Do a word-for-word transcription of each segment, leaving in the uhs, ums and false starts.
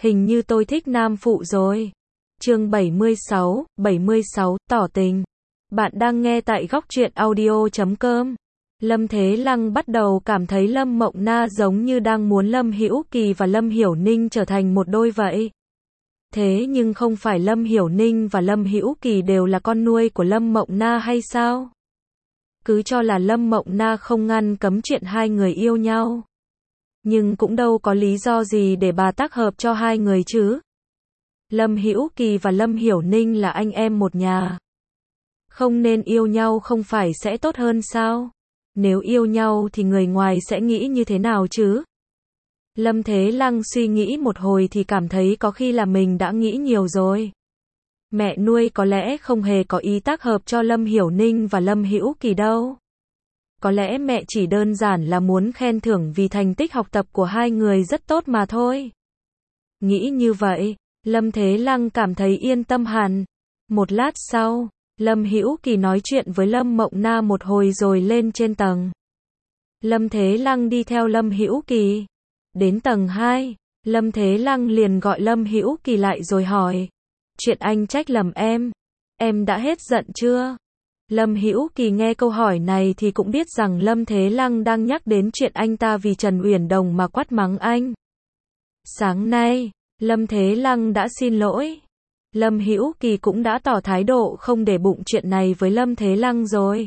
Hình như tôi thích nam phụ rồi. Chương bảy mươi sáu, bảy mươi sáu, tỏ tình. Bạn đang nghe tại góc truyện audio chấm com. Lâm Thế Lăng bắt đầu cảm thấy Lâm Mộng Na giống như đang muốn Lâm Hữu Kỳ và Lâm Hiểu Ninh trở thành một đôi vậy. Thế nhưng không phải Lâm Hiểu Ninh và Lâm Hữu Kỳ đều là con nuôi của Lâm Mộng Na hay sao? Cứ cho là Lâm Mộng Na không ngăn cấm chuyện hai người yêu nhau. Nhưng cũng đâu có lý do gì để bà tác hợp cho hai người chứ. Lâm Hữu Kỳ và Lâm Hiểu Ninh là anh em một nhà. Không nên yêu nhau không phải sẽ tốt hơn sao? Nếu yêu nhau thì người ngoài sẽ nghĩ như thế nào chứ? Lâm Thế Lăng suy nghĩ một hồi thì cảm thấy có khi là mình đã nghĩ nhiều rồi. Mẹ nuôi có lẽ không hề có ý tác hợp cho Lâm Hiểu Ninh và Lâm Hữu Kỳ đâu. Có lẽ mẹ chỉ đơn giản là muốn khen thưởng vì thành tích học tập của hai người rất tốt mà thôi. Nghĩ như vậy, Lâm Thế Lăng cảm thấy yên tâm hẳn. Một lát sau, Lâm Hữu Kỳ nói chuyện với Lâm Mộng Na một hồi rồi lên trên tầng. Lâm Thế Lăng đi theo Lâm Hữu Kỳ. Đến tầng hai, Lâm Thế Lăng liền gọi Lâm Hữu Kỳ lại rồi hỏi. Chuyện anh trách lầm em, em đã hết giận chưa? Lâm Hữu Kỳ nghe câu hỏi này thì cũng biết rằng Lâm Thế Lăng đang nhắc đến chuyện anh ta vì Trần Uyển Đồng mà quát mắng anh. Sáng nay, Lâm Thế Lăng đã xin lỗi. Lâm Hữu Kỳ cũng đã tỏ thái độ không để bụng chuyện này với Lâm Thế Lăng rồi.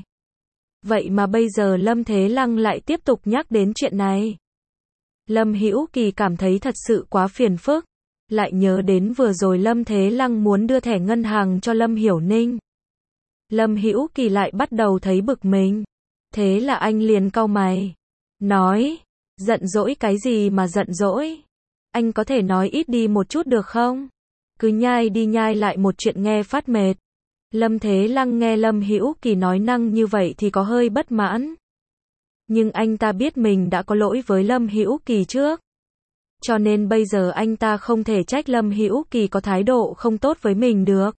Vậy mà bây giờ Lâm Thế Lăng lại tiếp tục nhắc đến chuyện này. Lâm Hữu Kỳ cảm thấy thật sự quá phiền phức. Lại nhớ đến vừa rồi Lâm Thế Lăng muốn đưa thẻ ngân hàng cho Lâm Hiểu Ninh. Lâm Hữu Kỳ lại bắt đầu thấy bực mình. Thế là anh liền cau mày. Nói, giận dỗi cái gì mà giận dỗi? Anh có thể nói ít đi một chút được không? Cứ nhai đi nhai lại một chuyện nghe phát mệt. Lâm Thế Lăng nghe Lâm Hữu Kỳ nói năng như vậy thì có hơi bất mãn. Nhưng anh ta biết mình đã có lỗi với Lâm Hữu Kỳ trước. Cho nên bây giờ anh ta không thể trách Lâm Hữu Kỳ có thái độ không tốt với mình được.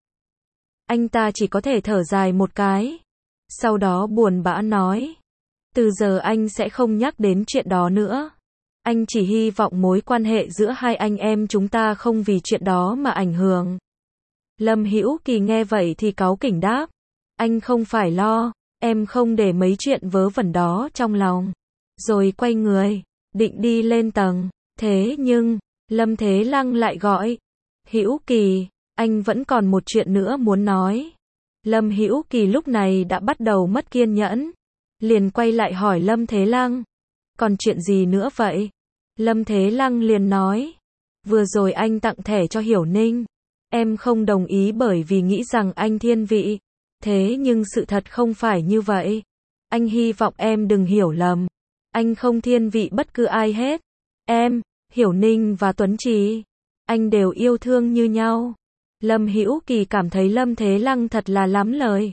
Anh ta chỉ có thể thở dài một cái. Sau đó buồn bã nói. Từ giờ anh sẽ không nhắc đến chuyện đó nữa. Anh chỉ hy vọng mối quan hệ giữa hai anh em chúng ta không vì chuyện đó mà ảnh hưởng. Lâm Hữu Kỳ nghe vậy thì cáu kỉnh đáp. Anh không phải lo, em không để mấy chuyện vớ vẩn đó trong lòng. Rồi quay người, định đi lên tầng. Thế nhưng, Lâm Thế Lăng lại gọi. Hữu Kỳ, anh vẫn còn một chuyện nữa muốn nói. Lâm Hữu Kỳ lúc này đã bắt đầu mất kiên nhẫn. Liền quay lại hỏi Lâm Thế Lăng. Còn chuyện gì nữa vậy? Lâm Thế Lăng liền nói. Vừa rồi anh tặng thẻ cho Hiểu Ninh. Em không đồng ý bởi vì nghĩ rằng anh thiên vị. Thế nhưng sự thật không phải như vậy. Anh hy vọng em đừng hiểu lầm. Anh không thiên vị bất cứ ai hết. Em, Hiểu Ninh và Tuấn Trì, anh đều yêu thương như nhau. Lâm Hữu Kỳ cảm thấy Lâm Thế Lăng thật là lắm lời.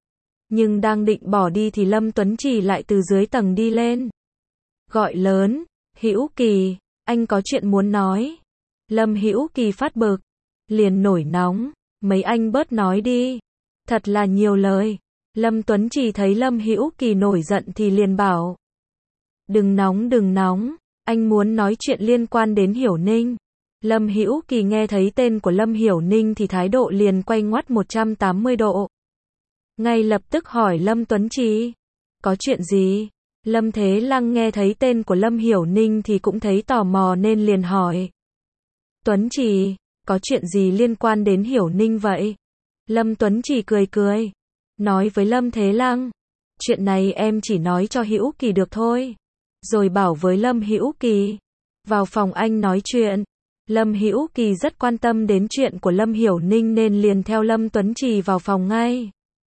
Nhưng đang định bỏ đi thì Lâm Tuấn Trì lại từ dưới tầng đi lên. Gọi lớn, Hữu Kỳ, anh có chuyện muốn nói. Lâm Hữu Kỳ phát bực, liền nổi nóng, mấy anh bớt nói đi. Thật là nhiều lời. Lâm Tuấn Trì thấy Lâm Hữu Kỳ nổi giận thì liền bảo. Đừng nóng đừng nóng. Anh muốn nói chuyện liên quan đến Hiểu Ninh. Lâm Hữu Kỳ nghe thấy tên của Lâm Hiểu Ninh thì thái độ liền quay ngoắt một trăm tám mươi độ. Ngay lập tức hỏi Lâm Tuấn Trì. Có chuyện gì? Lâm Thế Lăng nghe thấy tên của Lâm Hiểu Ninh thì cũng thấy tò mò nên liền hỏi. Tuấn Trì, có chuyện gì liên quan đến Hiểu Ninh vậy? Lâm Tuấn Trì cười cười. Nói với Lâm Thế Lăng. Chuyện này em chỉ nói cho Hữu Kỳ được thôi. Rồi bảo với Lâm Hữu Kỳ. Vào phòng anh nói chuyện. Lâm Hữu Kỳ rất quan tâm đến chuyện của Lâm Hiểu Ninh nên liền theo Lâm Tuấn Trì vào phòng ngay.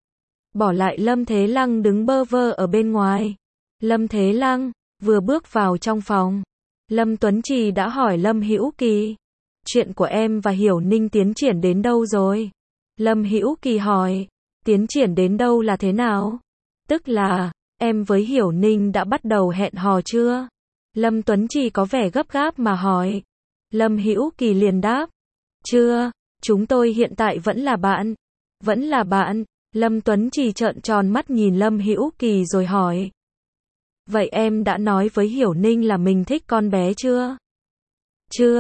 Bỏ lại Lâm Thế Lăng đứng bơ vơ ở bên ngoài. Lâm Thế Lăng vừa bước vào trong phòng. Lâm Tuấn Trì đã hỏi Lâm Hữu Kỳ. Chuyện của em và Hiểu Ninh tiến triển đến đâu rồi? Lâm Hữu Kỳ hỏi. Tiến triển đến đâu là thế nào? Tức là, em với Hiểu Ninh đã bắt đầu hẹn hò chưa? Lâm Tuấn Trì có vẻ gấp gáp mà hỏi. Lâm Hữu Kỳ liền đáp. Chưa, chúng tôi hiện tại vẫn là bạn. Vẫn là bạn. Lâm Tuấn Trì trợn tròn mắt nhìn Lâm Hữu Kỳ rồi hỏi. Vậy em đã nói với Hiểu Ninh là mình thích con bé chưa? Chưa,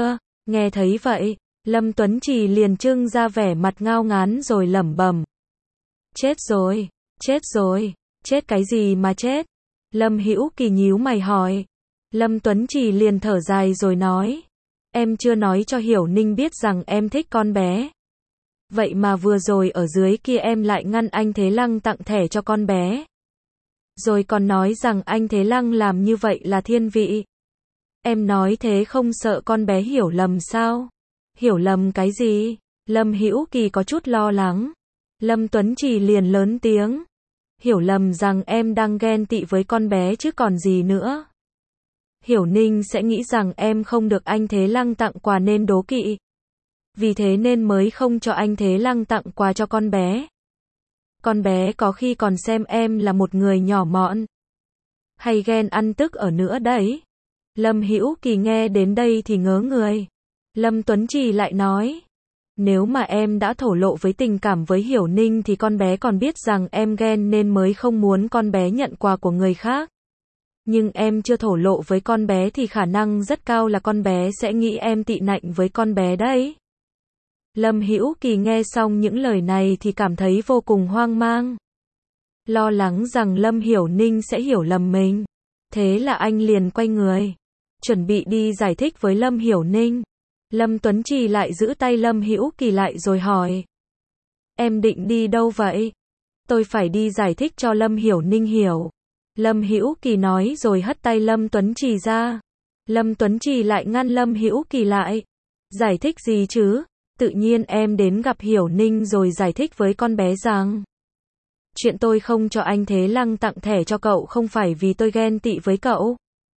Nghe thấy vậy, Lâm Tuấn Trì liền trưng ra vẻ mặt ngao ngán rồi lẩm bẩm. Chết rồi, chết rồi, chết cái gì mà chết? Lâm Hữu Kỳ nhíu mày hỏi. Lâm Tuấn Trì liền thở dài rồi nói. Em chưa nói cho Hiểu Ninh biết rằng em thích con bé. Vậy mà vừa rồi ở dưới kia em lại ngăn anh Thế Lăng tặng thẻ cho con bé. Rồi còn nói rằng anh Thế Lăng làm như vậy là thiên vị. Em nói thế không sợ con bé hiểu lầm sao? Hiểu lầm cái gì? Lâm Hữu Kỳ có chút lo lắng. Lâm Tuấn Trì liền lớn tiếng. Hiểu lầm rằng em đang ghen tị với con bé chứ còn gì nữa. Hiểu Ninh sẽ nghĩ rằng em không được anh Thế Lăng tặng quà nên đố kỵ. Vì thế nên mới không cho anh Thế Lăng tặng quà cho con bé. Con bé có khi còn xem em là một người nhỏ mọn. Hay ghen ăn tức ở nữa đấy. Lâm Hữu Kỳ nghe đến đây thì ngớ người. Lâm Tuấn Trì lại nói. Nếu mà em đã thổ lộ với tình cảm với Hiểu Ninh thì con bé còn biết rằng em ghen nên mới không muốn con bé nhận quà của người khác. Nhưng em chưa thổ lộ với con bé thì khả năng rất cao là con bé sẽ nghĩ em tị nạnh với con bé đấy. Lâm Hữu Kỳ nghe xong những lời này thì cảm thấy vô cùng hoang mang. Lo lắng rằng Lâm Hiểu Ninh sẽ hiểu lầm mình. Thế là anh liền quay người. Chuẩn bị đi giải thích với Lâm Hiểu Ninh. Lâm Tuấn Trì lại giữ tay Lâm Hữu Kỳ lại rồi hỏi. Em định đi đâu vậy? Tôi phải đi giải thích cho Lâm Hiểu Ninh hiểu. Lâm Hữu Kỳ nói rồi hất tay Lâm Tuấn Trì ra. Lâm Tuấn Trì lại ngăn Lâm Hữu Kỳ lại. Giải thích gì chứ? Tự nhiên em đến gặp Hiểu Ninh rồi giải thích với con bé rằng. Chuyện tôi không cho anh Thế Lăng tặng thẻ cho cậu không phải vì tôi ghen tị với cậu.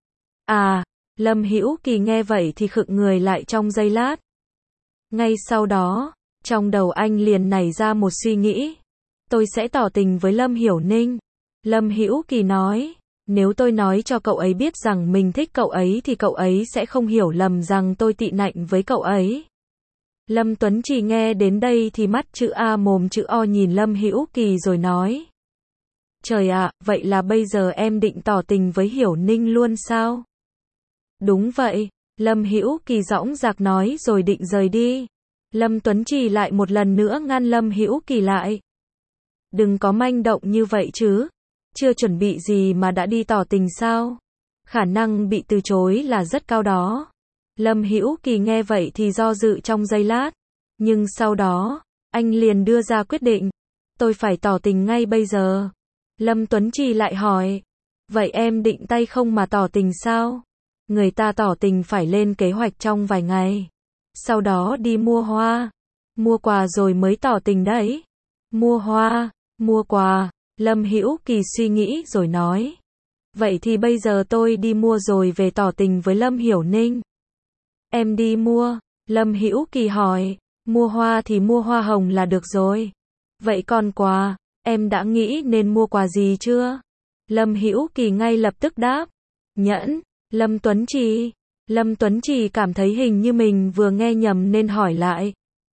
À, Lâm Hữu Kỳ nghe vậy thì khựng người lại trong giây lát. Ngay sau đó, trong đầu anh liền nảy ra một suy nghĩ. Tôi sẽ tỏ tình với Lâm Hiểu Ninh. Lâm Hữu Kỳ nói, nếu tôi nói cho cậu ấy biết rằng mình thích cậu ấy thì cậu ấy sẽ không hiểu lầm rằng tôi tị nạnh với cậu ấy. Lâm Tuấn Trì nghe đến đây thì mắt chữ A mồm chữ O nhìn Lâm Hữu Kỳ rồi nói. Trời ạ, vậy là bây giờ em định tỏ tình với Hiểu Ninh luôn sao? Đúng vậy, Lâm Hữu Kỳ dõng dạc nói rồi định rời đi. Lâm Tuấn Trì lại một lần nữa ngăn Lâm Hữu Kỳ lại. Đừng có manh động như vậy chứ. Chưa chuẩn bị gì mà đã đi tỏ tình sao? Khả năng bị từ chối là rất cao đó. Lâm Hữu Kỳ nghe vậy thì do dự trong giây lát. Nhưng sau đó, anh liền đưa ra quyết định. Tôi phải tỏ tình ngay bây giờ. Lâm Tuấn Trì lại hỏi. Vậy em định tay không mà tỏ tình sao? Người ta tỏ tình phải lên kế hoạch trong vài ngày. Sau đó đi mua hoa. Mua quà rồi mới tỏ tình đấy. Mua hoa, mua quà. Lâm Hữu Kỳ suy nghĩ rồi nói. Vậy thì bây giờ tôi đi mua rồi về tỏ tình với Lâm Hiểu Ninh. Em đi mua. Lâm Hữu Kỳ hỏi. Mua hoa thì mua hoa hồng là được rồi. Vậy còn quà, em đã nghĩ nên mua quà gì chưa? Lâm Hữu Kỳ ngay lập tức đáp. Nhẫn. Lâm Tuấn Trì. Lâm Tuấn Trì cảm thấy hình như mình vừa nghe nhầm nên hỏi lại.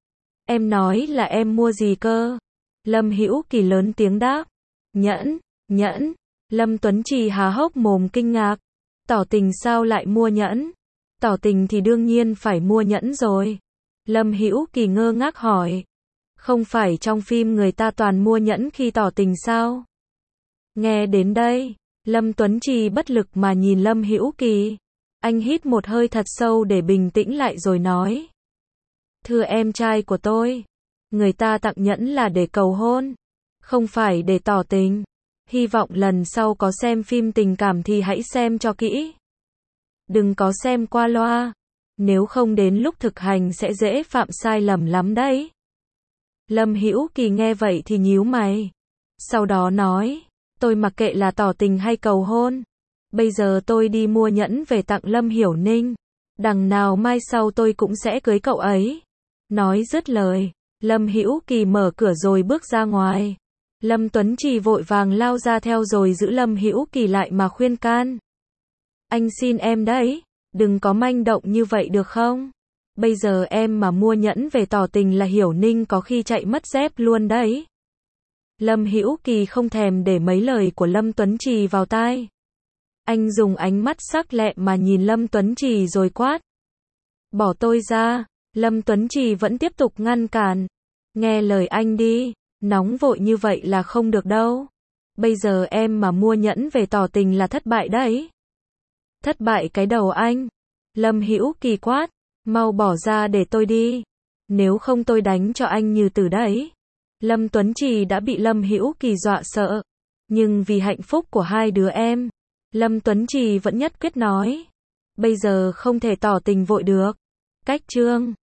Em nói là em mua gì cơ? Lâm Hữu Kỳ lớn tiếng đáp. Nhẫn, nhẫn. Lâm Tuấn Trì há hốc mồm kinh ngạc. Tỏ tình sao lại mua nhẫn? Tỏ tình thì đương nhiên phải mua nhẫn rồi. Lâm Hữu Kỳ ngơ ngác hỏi. Không phải trong phim người ta toàn mua nhẫn khi tỏ tình sao? Nghe đến đây, Lâm Tuấn Trì bất lực mà nhìn Lâm Hữu Kỳ. Anh hít một hơi thật sâu để bình tĩnh lại rồi nói. Thưa em trai của tôi, người ta tặng nhẫn là để cầu hôn, không phải để tỏ tình. Hy vọng lần sau có xem phim tình cảm thì hãy xem cho kỹ. Đừng có xem qua loa, nếu không đến lúc thực hành sẽ dễ phạm sai lầm lắm đấy. Lâm Hữu Kỳ nghe vậy thì nhíu mày. Sau đó nói, tôi mặc kệ là tỏ tình hay cầu hôn. Bây giờ tôi đi mua nhẫn về tặng Lâm Hiểu Ninh. Đằng nào mai sau tôi cũng sẽ cưới cậu ấy. Nói dứt lời, Lâm Hữu Kỳ mở cửa rồi bước ra ngoài. Lâm Tuấn Trì vội vàng lao ra theo rồi giữ Lâm Hữu Kỳ lại mà khuyên can. Anh xin em đấy, đừng có manh động như vậy được không? Bây giờ em mà mua nhẫn về tỏ tình là Hiểu Ninh có khi chạy mất dép luôn đấy. Lâm Hữu Kỳ không thèm để mấy lời của Lâm Tuấn Trì vào tai. Anh dùng ánh mắt sắc lẹ mà nhìn Lâm Tuấn Trì rồi quát. Bỏ tôi ra. Lâm Tuấn Trì vẫn tiếp tục ngăn cản. Nghe lời anh đi, nóng vội như vậy là không được đâu. Bây giờ em mà mua nhẫn về tỏ tình là thất bại đấy. Thất bại cái đầu anh. Lâm Hữu Kỳ quát, mau bỏ ra để tôi đi. Nếu không tôi đánh cho anh như tử đấy. Lâm Tuấn Trì đã bị Lâm Hữu Kỳ dọa sợ. Nhưng vì hạnh phúc của hai đứa em, Lâm Tuấn Trì vẫn nhất quyết nói. Bây giờ không thể tỏ tình vội được. Cách chương